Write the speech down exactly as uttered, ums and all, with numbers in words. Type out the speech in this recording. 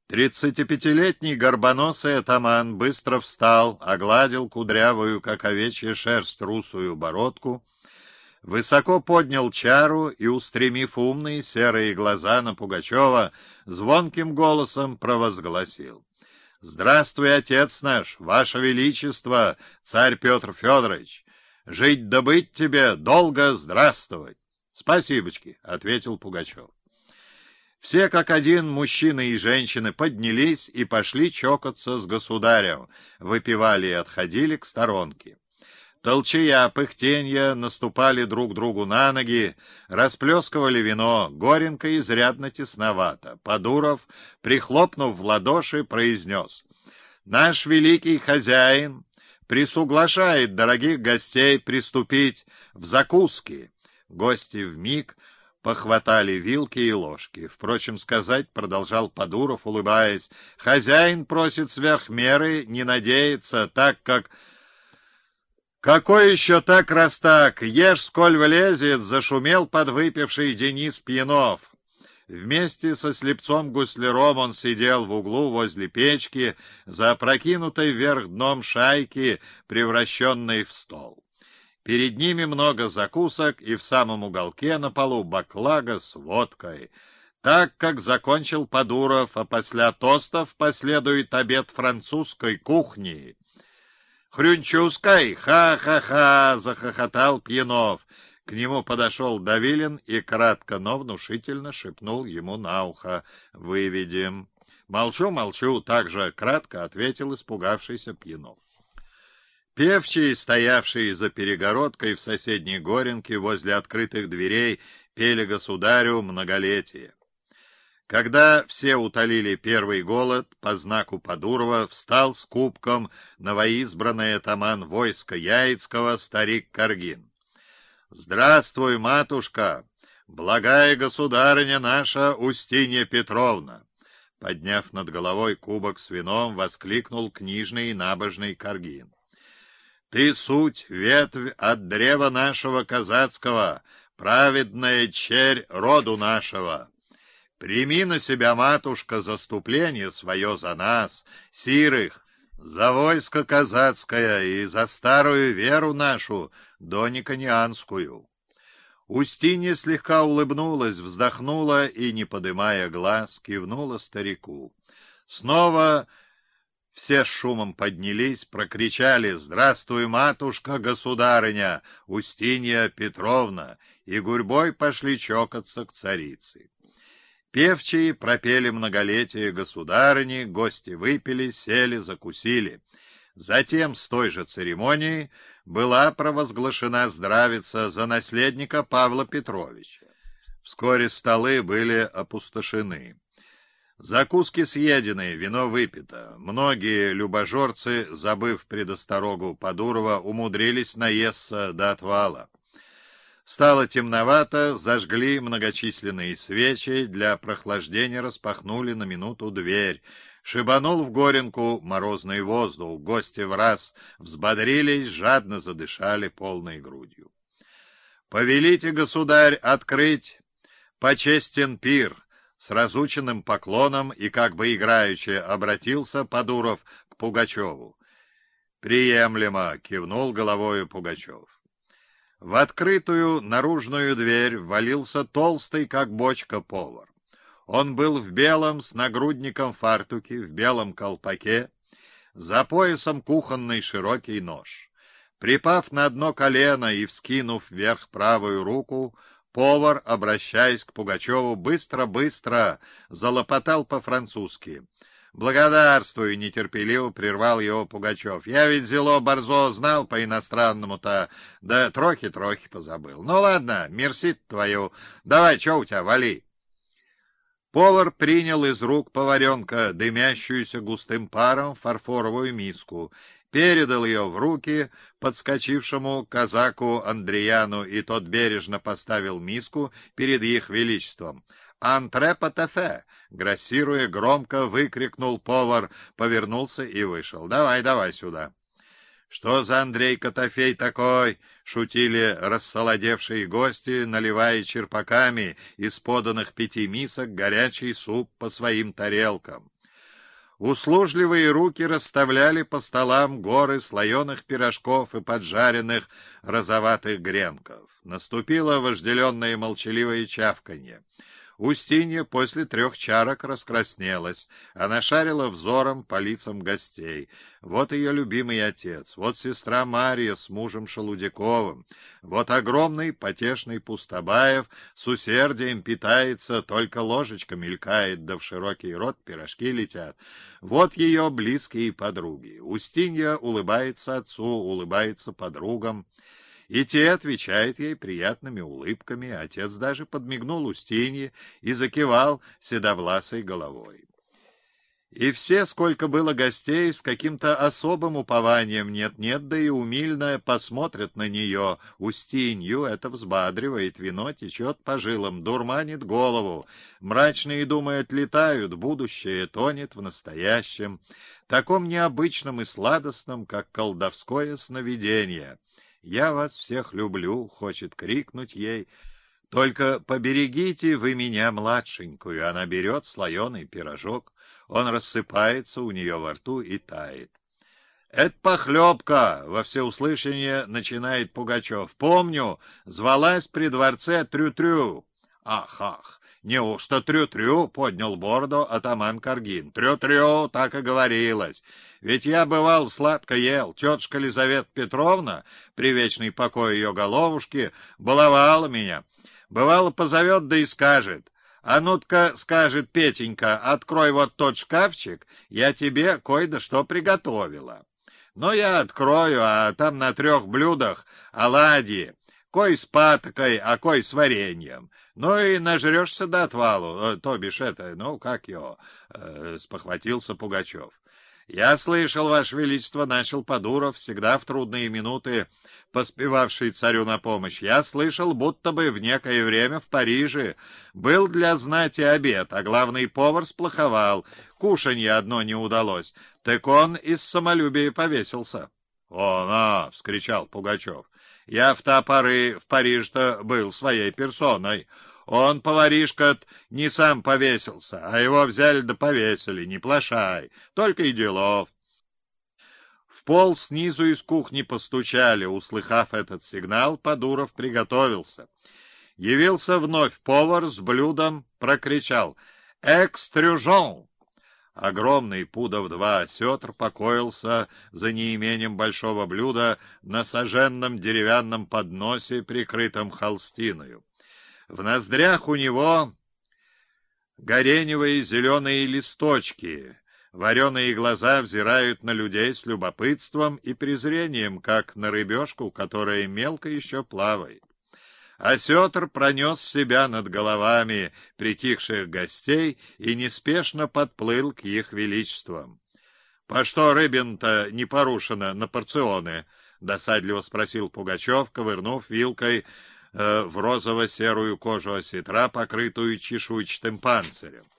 Тридцатипятилетний горбоносый атаман быстро встал, огладил кудрявую, как овечья шерсть, русую бородку, высоко поднял чару и, устремив умные серые глаза на Пугачева, звонким голосом провозгласил: «Здравствуй, отец наш, ваше величество, царь Петр Федорович! Жить да быть тебе, долго здравствовать!» «Спасибочки», — ответил Пугачев. Все как один, мужчины и женщины, поднялись и пошли чокаться с государем, выпивали и отходили к сторонке. Толчая, пыхтенья наступали друг другу на ноги, расплескивали вино, горенко изрядно тесновато. Подуров, прихлопнув в ладоши, произнес: «Наш великий хозяин присуглашает дорогих гостей приступить в закуски». Гости вмиг похватали вилки и ложки. Впрочем, сказать, продолжал Подуров, улыбаясь, хозяин просит сверх меры, не надеется, так как... «Какой еще так раз так? Ешь, сколь влезет!» — зашумел подвыпивший Денис Пьянов. Вместе со слепцом Гусляром он сидел в углу возле печки, за опрокинутой вверх дном шайки, превращенной в стол. Перед ними много закусок, и в самом уголке на полу баклага с водкой. Так как закончил Подуров, а после тостов последует обед французской кухни. «Хрюнчуской! Ха-ха-ха!» — захохотал Пьянов. К нему подошел Давилин и кратко, но внушительно шепнул ему на ухо: «Выведем». «Молчу, молчу!» — также кратко ответил испугавшийся Пьянов. Певчие, стоявшие за перегородкой в соседней горенке возле открытых дверей, пели государю многолетие. Когда все утолили первый голод, по знаку Подурова встал с кубком новоизбранный атаман войска Яицкого старик Каргин. «Здравствуй, матушка, благая государыня наша Устинья Петровна!» Подняв над головой кубок с вином, воскликнул книжный и набожный Каргин. «Ты суть, ветвь от древа нашего казацкого, праведная черь роду нашего. Прими на себя, матушка, заступление свое за нас, сирых, за войско казацкое и за старую веру нашу, дониконианскую». Устинья слегка улыбнулась, вздохнула и, не подымая глаз, кивнула старику. Снова все с шумом поднялись, прокричали: «Здравствуй, матушка, государыня, Устинья Петровна!» и гурьбой пошли чокаться к царице. Певчие пропели многолетие государыни, гости выпили, сели, закусили. Затем с той же церемонией была провозглашена здравица за наследника Павла Петровича. Вскоре столы были опустошены. Закуски съедены, вино выпито. Многие любожорцы, забыв предосторогу Подурова, умудрились наесться до отвала. Стало темновато, зажгли многочисленные свечи, для прохлаждения распахнули на минуту дверь. Шибанул в горенку морозный воздух, гости враз взбодрились, жадно задышали полной грудью. «Повелите, государь, открыть почестен пир!» С разученным поклоном и как бы играючи обратился Подуров к Пугачеву. «Приемлемо!» — кивнул головою Пугачев. В открытую наружную дверь ввалился толстый, как бочка, повар. Он был в белом с нагрудником фартуке, в белом колпаке, за поясом кухонный широкий нож. Припав на одно колено и вскинув вверх правую руку, повар, обращаясь к Пугачеву, быстро-быстро залопотал по-французски. «Благодарствую!» — нетерпеливо прервал его Пугачев. «Я ведь зело борзо знал по-иностранному-то, да трохи-трохи позабыл. Ну ладно, мерси твою. Давай, что у тебя, вали!» Повар принял из рук поваренка дымящуюся густым паром фарфоровую миску, передал ее в руки подскочившему казаку Андрияну, и тот бережно поставил миску перед их величеством. «Антре патефе!» — грассируя, громко выкрикнул повар, повернулся и вышел. «Давай, давай сюда!» «Что за Андрей Котофей такой?» — шутили рассолодевшие гости, наливая черпаками из поданных пяти мисок горячий суп по своим тарелкам. Услужливые руки расставляли по столам горы слоеных пирожков и поджаренных розоватых гренков. Наступило вожделенное молчаливое чавканье. Устинья после трех чарок раскраснелась. Она шарила взором по лицам гостей. Вот ее любимый отец, вот сестра Марья с мужем Шелудяковым, вот огромный потешный Пустобаев с усердием питается, только ложечка мелькает, да в широкий рот пирожки летят. Вот ее близкие подруги. Устинья улыбается отцу, улыбается подругам. И те отвечают ей приятными улыбками. Отец даже подмигнул Устинье и закивал седовласой головой. И все, сколько было гостей, с каким-то особым упованием нет-нет, да и умильно посмотрят на нее. Устинью это взбадривает, вино течет по жилам, дурманит голову. Мрачные думы отлетают, будущее тонет в настоящем, таком необычном и сладостном, как колдовское сновидение. «Я вас всех люблю», — хочет крикнуть ей. «Только поберегите вы меня, младшенькую». Она берет слоеный пирожок. Он рассыпается у нее во рту и тает. «Это похлебка!» — во всеуслышание начинает Пугачев. «Помню, звалась при дворце Трю-Трю». «Ах, ах! Неужто Трю-Трю?» — поднял бороду атаман Каргин. «Трю-Трю, так и говорилось. Ведь я, бывал, сладко ел. Тетушка Лизавета Петровна, при вечный покой ее головушки, баловала меня. Бывало, позовет, да и скажет: «А ну-ка, — скажет Петенька, — открой вот тот шкафчик, я тебе кое-да что приготовила». Но я открою, а там на трех блюдах оладьи, кой с патокой, а кой с вареньем. Ну и нажрешься до отвалу, то бишь это, ну, как его, э, спохватился Пугачев. «Я слышал, Ваше Величество, — начал Подуров, всегда в трудные минуты поспевавший царю на помощь, — я слышал, будто бы в некое время в Париже был для знати обед, а главный повар сплоховал, кушанье одно не удалось, так он из самолюбия повесился». «О, на! — вскричал Пугачев. — Я в та поры в Париже-то был своей персоной. Он, поваришка, не сам повесился, а его взяли да повесили, не плашай, только и делов». В пол снизу из кухни постучали. Услыхав этот сигнал, Подуров приготовился. Явился вновь повар с блюдом, прокричал: «Экстрюжон!» Огромный пудов два осетр покоился за неимением большого блюда на соженном деревянном подносе, прикрытом холстиною. В ноздрях у него гореневые зеленые листочки, вареные глаза взирают на людей с любопытством и презрением, как на рыбешку, которая мелко еще плавает. Осетр пронес себя над головами притихших гостей и неспешно подплыл к их величествам. — По что рыбин-то не порушено на порционы? — досадливо спросил Пугачев, ковырнув вилкой в розово-серую кожу осетра, покрытую чешуйчатым панцирем.